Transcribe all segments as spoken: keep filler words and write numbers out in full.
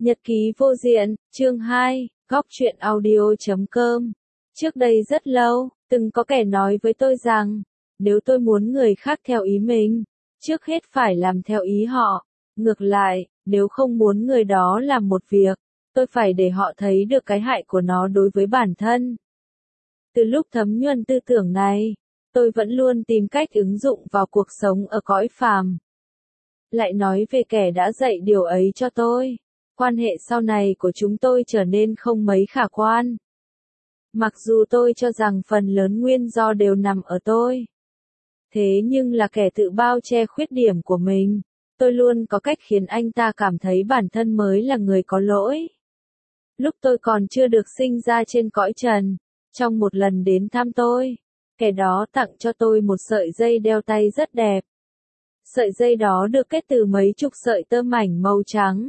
Nhật ký vô diện, chương hai, góc truyện audio chấm com. Trước đây rất lâu, từng có kẻ nói với tôi rằng, nếu tôi muốn người khác theo ý mình, trước hết phải làm theo ý họ. Ngược lại, nếu không muốn người đó làm một việc, tôi phải để họ thấy được cái hại của nó đối với bản thân. Từ lúc thấm nhuần tư tưởng này, tôi vẫn luôn tìm cách ứng dụng vào cuộc sống ở cõi phàm. Lại nói về kẻ đã dạy điều ấy cho tôi, quan hệ sau này của chúng tôi trở nên không mấy khả quan. Mặc dù tôi cho rằng phần lớn nguyên do đều nằm ở tôi. Thế nhưng là kẻ tự bao che khuyết điểm của mình, tôi luôn có cách khiến anh ta cảm thấy bản thân mới là người có lỗi. Lúc tôi còn chưa được sinh ra trên cõi trần, trong một lần đến thăm tôi, kẻ đó tặng cho tôi một sợi dây đeo tay rất đẹp. Sợi dây đó được kết từ mấy chục sợi tơ mảnh màu trắng.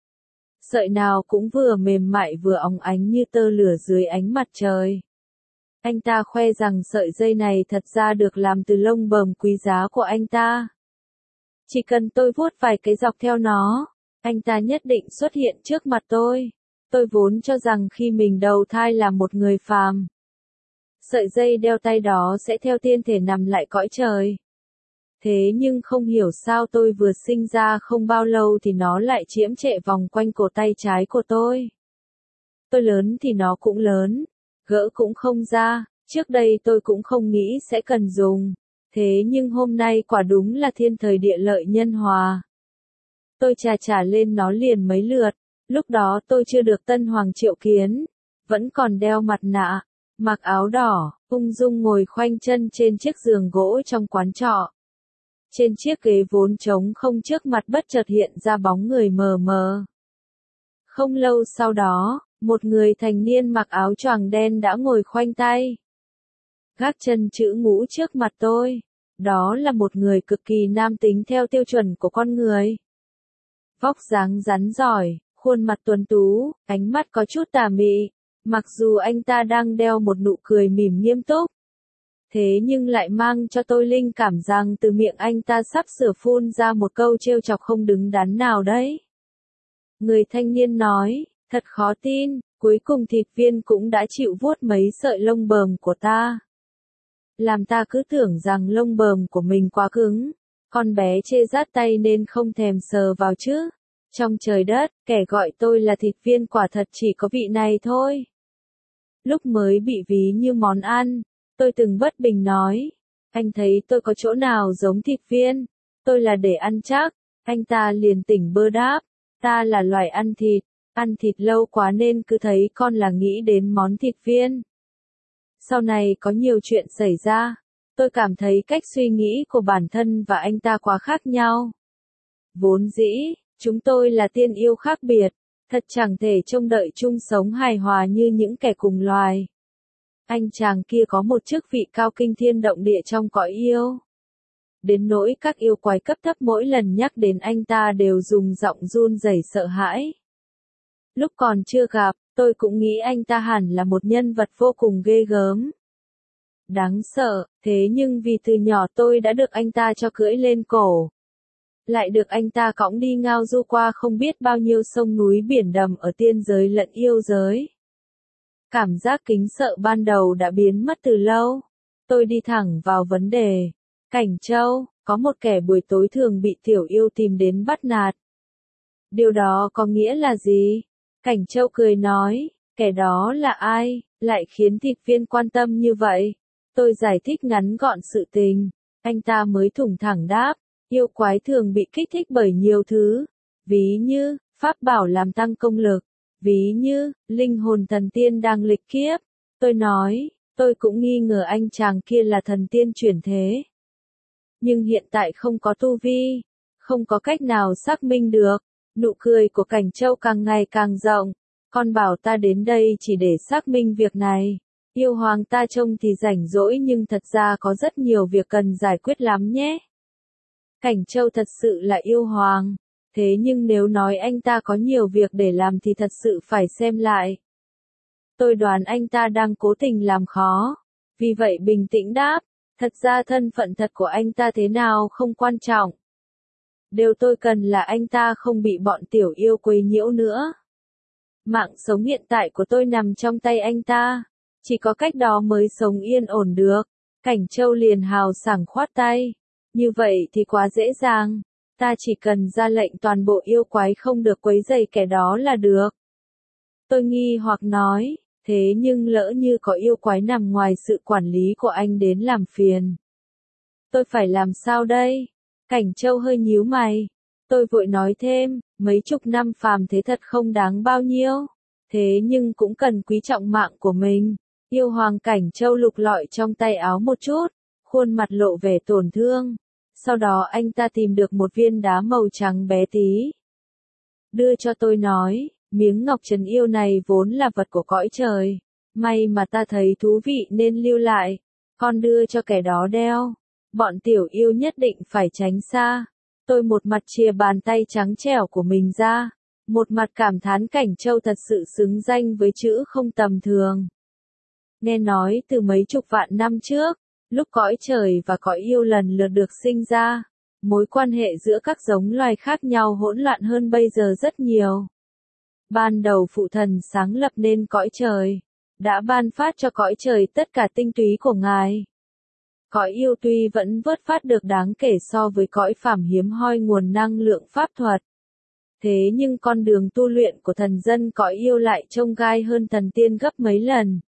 Sợi nào cũng vừa mềm mại vừa óng ánh như tơ lửa dưới ánh mặt trời. Anh ta khoe rằng sợi dây này thật ra được làm từ lông bờm quý giá của anh ta. Chỉ cần tôi vuốt vài cái dọc theo nó, anh ta nhất định xuất hiện trước mặt tôi. Tôi vốn cho rằng khi mình đầu thai là một người phàm, sợi dây đeo tay đó sẽ theo tiên thể nằm lại cõi trời. Thế nhưng không hiểu sao tôi vừa sinh ra không bao lâu thì nó lại chiếm trệ vòng quanh cổ tay trái của tôi. Tôi lớn thì nó cũng lớn, gỡ cũng không ra, trước đây tôi cũng không nghĩ sẽ cần dùng. Thế nhưng hôm nay quả đúng là thiên thời địa lợi nhân hòa. Tôi chà chà lên nó liền mấy lượt, lúc đó tôi chưa được Tân Hoàng triệu kiến, vẫn còn đeo mặt nạ, mặc áo đỏ, ung dung ngồi khoanh chân trên chiếc giường gỗ trong quán trọ. Trên chiếc ghế vốn trống không trước mặt bất chợt hiện ra bóng người mờ mờ. Không lâu sau đó, một người thành niên mặc áo choàng đen đã ngồi khoanh tay, gác chân chữ ngũ trước mặt tôi. Đó là một người cực kỳ nam tính theo tiêu chuẩn của con người. Vóc dáng rắn giỏi, khuôn mặt tuấn tú, ánh mắt có chút tà mị. Mặc dù anh ta đang đeo một nụ cười mỉm nghiêm túc, thế nhưng lại mang cho tôi linh cảm rằng từ miệng anh ta sắp sửa phun ra một câu trêu chọc không đứng đắn nào đấy. Người thanh niên nói, thật khó tin, cuối cùng thịt viên cũng đã chịu vuốt mấy sợi lông bờm của ta. Làm ta cứ tưởng rằng lông bờm của mình quá cứng, con bé chê rát tay nên không thèm sờ vào chứ. Trong trời đất, kẻ gọi tôi là thịt viên quả thật chỉ có vị này thôi. Lúc mới bị ví như món ăn, tôi từng bất bình nói, anh thấy tôi có chỗ nào giống thịt viên, tôi là để ăn chắc. Anh ta liền tỉnh bơ đáp, ta là loài ăn thịt, ăn thịt lâu quá nên cứ thấy con là nghĩ đến món thịt viên. Sau này có nhiều chuyện xảy ra, tôi cảm thấy cách suy nghĩ của bản thân và anh ta quá khác nhau. Vốn dĩ, chúng tôi là tiên yêu khác biệt, thật chẳng thể trông đợi chung sống hài hòa như những kẻ cùng loài. Anh chàng kia có một chức vị cao kinh thiên động địa trong cõi yêu. Đến nỗi các yêu quái cấp thấp mỗi lần nhắc đến anh ta đều dùng giọng run rẩy sợ hãi. Lúc còn chưa gặp, tôi cũng nghĩ anh ta hẳn là một nhân vật vô cùng ghê gớm, đáng sợ, thế nhưng vì từ nhỏ tôi đã được anh ta cho cưỡi lên cổ, lại được anh ta cõng đi ngao du qua không biết bao nhiêu sông núi biển đầm ở tiên giới lẫn yêu giới. Cảm giác kính sợ ban đầu đã biến mất từ lâu. Tôi đi thẳng vào vấn đề. Cảnh Châu, có một kẻ buổi tối thường bị tiểu yêu tìm đến bắt nạt. Điều đó có nghĩa là gì? Cảnh Châu cười nói, kẻ đó là ai, lại khiến thịt viên quan tâm như vậy? Tôi giải thích ngắn gọn sự tình. Anh ta mới thủng thẳng đáp, yêu quái thường bị kích thích bởi nhiều thứ. Ví như, pháp bảo làm tăng công lực. Ví như, linh hồn thần tiên đang lịch kiếp. Tôi nói, tôi cũng nghi ngờ anh chàng kia là thần tiên chuyển thế. Nhưng hiện tại không có tu vi, không có cách nào xác minh được. Nụ cười của Cảnh Châu càng ngày càng rộng. Con bảo ta đến đây chỉ để xác minh việc này. Yêu hoàng ta trông thì rảnh rỗi nhưng thật ra có rất nhiều việc cần giải quyết lắm nhé. Cảnh Châu thật sự là yêu hoàng. Thế nhưng nếu nói anh ta có nhiều việc để làm thì thật sự phải xem lại. Tôi đoán anh ta đang cố tình làm khó. Vì vậy bình tĩnh đáp, thật ra thân phận thật của anh ta thế nào không quan trọng. Điều tôi cần là anh ta không bị bọn tiểu yêu quấy nhiễu nữa. Mạng sống hiện tại của tôi nằm trong tay anh ta. Chỉ có cách đó mới sống yên ổn được. Cảnh Châu liền hào sảng khoát tay. Như vậy thì quá dễ dàng. Ta chỉ cần ra lệnh toàn bộ yêu quái không được quấy rầy kẻ đó là được. Tôi nghi hoặc nói, thế nhưng lỡ như có yêu quái nằm ngoài sự quản lý của anh đến làm phiền. Tôi phải làm sao đây? Cảnh Châu hơi nhíu mày. Tôi vội nói thêm, mấy chục năm phàm thế thật không đáng bao nhiêu. Thế nhưng cũng cần quý trọng mạng của mình. Yêu hoàng Cảnh Châu lục lọi trong tay áo một chút, khuôn mặt lộ vẻ tổn thương. Sau đó anh ta tìm được một viên đá màu trắng bé tí. Đưa cho tôi nói, miếng ngọc trấn yêu này vốn là vật của cõi trời. May mà ta thấy thú vị nên lưu lại. Con đưa cho kẻ đó đeo. Bọn tiểu yêu nhất định phải tránh xa. Tôi một mặt chìa bàn tay trắng trẻo của mình ra. Một mặt cảm thán Cảnh Châu thật sự xứng danh với chữ không tầm thường. Nghe nói từ mấy chục vạn năm trước, lúc cõi trời và cõi yêu lần lượt được sinh ra, mối quan hệ giữa các giống loài khác nhau hỗn loạn hơn bây giờ rất nhiều. Ban đầu phụ thần sáng lập nên cõi trời, đã ban phát cho cõi trời tất cả tinh túy của Ngài. Cõi yêu tuy vẫn vớt phát được đáng kể so với cõi phàm hiếm hoi nguồn năng lượng pháp thuật. Thế nhưng con đường tu luyện của thần dân cõi yêu lại trông gai hơn thần tiên gấp mấy lần.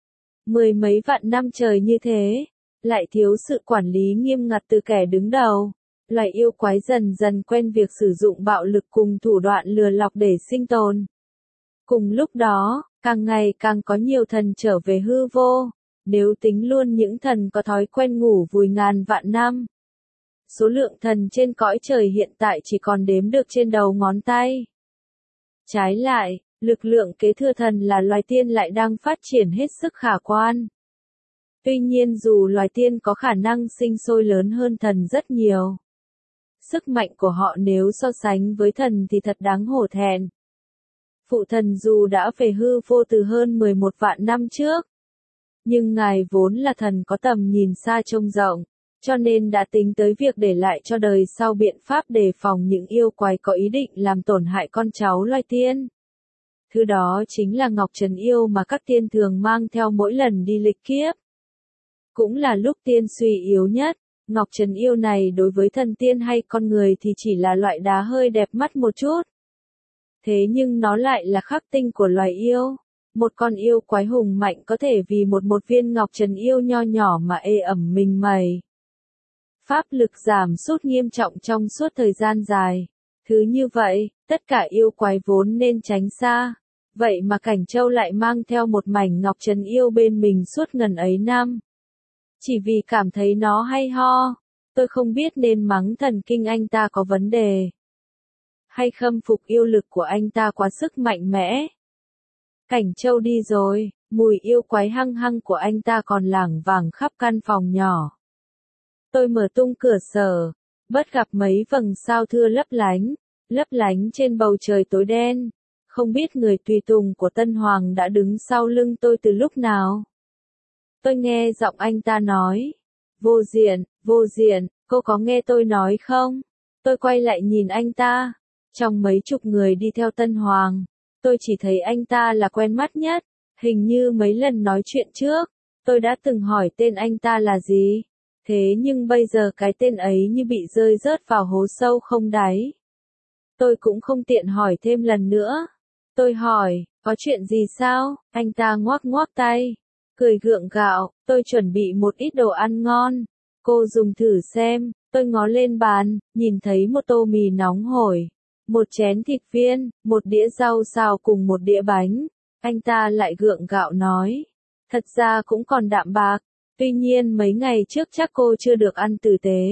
Mười mấy vạn năm trời như thế, lại thiếu sự quản lý nghiêm ngặt từ kẻ đứng đầu. Loài yêu quái dần dần quen việc sử dụng bạo lực cùng thủ đoạn lừa lọc để sinh tồn. Cùng lúc đó, càng ngày càng có nhiều thần trở về hư vô. Nếu tính luôn những thần có thói quen ngủ vùi ngàn vạn năm, số lượng thần trên cõi trời hiện tại chỉ còn đếm được trên đầu ngón tay. Trái lại, lực lượng kế thừa thần là loài tiên lại đang phát triển hết sức khả quan. Tuy nhiên dù loài tiên có khả năng sinh sôi lớn hơn thần rất nhiều, sức mạnh của họ nếu so sánh với thần thì thật đáng hổ thẹn. Phụ thần dù đã về hư vô từ hơn mười một vạn năm trước, nhưng Ngài vốn là thần có tầm nhìn xa trông rộng, cho nên đã tính tới việc để lại cho đời sau biện pháp đề phòng những yêu quái có ý định làm tổn hại con cháu loài tiên. Thứ đó chính là ngọc trấn yêu mà các tiên thường mang theo mỗi lần đi lịch kiếp. Cũng là lúc tiên suy yếu nhất, ngọc trấn yêu này đối với thần tiên hay con người thì chỉ là loại đá hơi đẹp mắt một chút. Thế nhưng nó lại là khắc tinh của loài yêu. Một con yêu quái hùng mạnh có thể vì một một viên ngọc trấn yêu nho nhỏ mà ê ẩm mình mẩy. Pháp lực giảm sút nghiêm trọng trong suốt thời gian dài. Thứ như vậy, tất cả yêu quái vốn nên tránh xa. Vậy mà Cảnh Châu lại mang theo một mảnh ngọc trấn yêu bên mình suốt ngần ấy năm. Chỉ vì cảm thấy nó hay ho. Tôi không biết nên mắng thần kinh anh ta có vấn đề, hay khâm phục yêu lực của anh ta quá sức mạnh mẽ. Cảnh Châu đi rồi, mùi yêu quái hăng hăng của anh ta còn lảng vảng khắp căn phòng nhỏ. Tôi mở tung cửa sổ, bất gặp mấy vầng sao thưa lấp lánh, lấp lánh trên bầu trời tối đen. Không biết người tùy tùng của Tân Hoàng đã đứng sau lưng tôi từ lúc nào. Tôi nghe giọng anh ta nói, vô diện, vô diện, cô có nghe tôi nói không? Tôi quay lại nhìn anh ta. Trong mấy chục người đi theo Tân Hoàng, tôi chỉ thấy anh ta là quen mắt nhất. Hình như mấy lần nói chuyện trước, tôi đã từng hỏi tên anh ta là gì. Thế nhưng bây giờ cái tên ấy như bị rơi rớt vào hố sâu không đáy. Tôi cũng không tiện hỏi thêm lần nữa. Tôi hỏi, có chuyện gì sao? Anh ta ngoác ngoác tay, cười gượng gạo, tôi chuẩn bị một ít đồ ăn ngon. Cô dùng thử xem. Tôi ngó lên bàn, nhìn thấy một tô mì nóng hổi, một chén thịt viên, một đĩa rau xào cùng một đĩa bánh. Anh ta lại gượng gạo nói, thật ra cũng còn đạm bạc, tuy nhiên mấy ngày trước chắc cô chưa được ăn tử tế.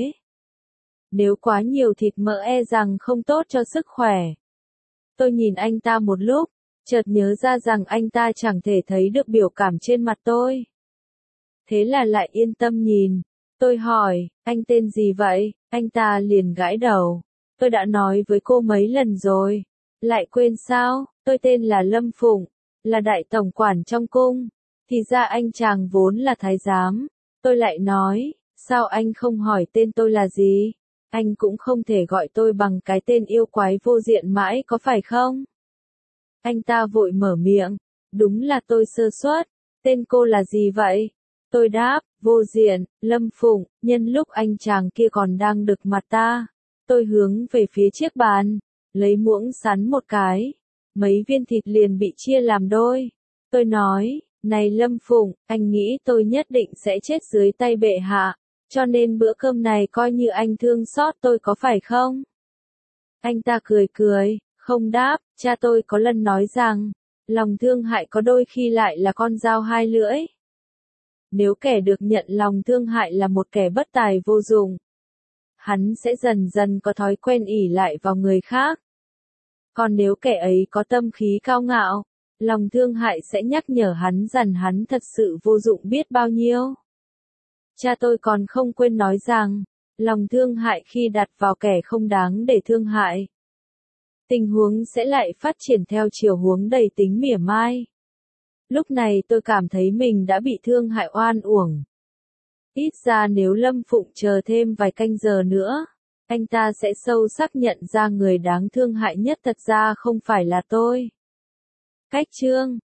Nếu quá nhiều thịt mỡ e rằng không tốt cho sức khỏe. Tôi nhìn anh ta một lúc, chợt nhớ ra rằng anh ta chẳng thể thấy được biểu cảm trên mặt tôi. Thế là lại yên tâm nhìn. Tôi hỏi, anh tên gì vậy? Anh ta liền gãi đầu. Tôi đã nói với cô mấy lần rồi. Lại quên sao? Tôi tên là Lâm Phụng, là đại tổng quản trong cung. Thì ra anh chàng vốn là thái giám. Tôi lại nói, sao anh không hỏi tên tôi là gì? Anh cũng không thể gọi tôi bằng cái tên yêu quái vô diện mãi có phải không? Anh ta vội mở miệng, đúng là tôi sơ suất, tên cô là gì vậy? Tôi đáp, vô diện, Lâm Phụng, nhân lúc anh chàng kia còn đang đực mặt ta. Tôi hướng về phía chiếc bàn, lấy muỗng sắn một cái, mấy viên thịt liền bị chia làm đôi. Tôi nói, này Lâm Phụng, anh nghĩ tôi nhất định sẽ chết dưới tay bệ hạ, cho nên bữa cơm này coi như anh thương xót tôi có phải không? Anh ta cười cười, không đáp, cha tôi có lần nói rằng, lòng thương hại có đôi khi lại là con dao hai lưỡi. Nếu kẻ được nhận lòng thương hại là một kẻ bất tài vô dụng, hắn sẽ dần dần có thói quen ỷ lại vào người khác. Còn nếu kẻ ấy có tâm khí cao ngạo, lòng thương hại sẽ nhắc nhở hắn rằng hắn thật sự vô dụng biết bao nhiêu. Cha tôi còn không quên nói rằng, lòng thương hại khi đặt vào kẻ không đáng để thương hại, tình huống sẽ lại phát triển theo chiều hướng đầy tính mỉa mai. Lúc này tôi cảm thấy mình đã bị thương hại oan uổng. Ít ra nếu Lâm Phụng chờ thêm vài canh giờ nữa, anh ta sẽ sâu sắc nhận ra người đáng thương hại nhất thật ra không phải là tôi. Cách chương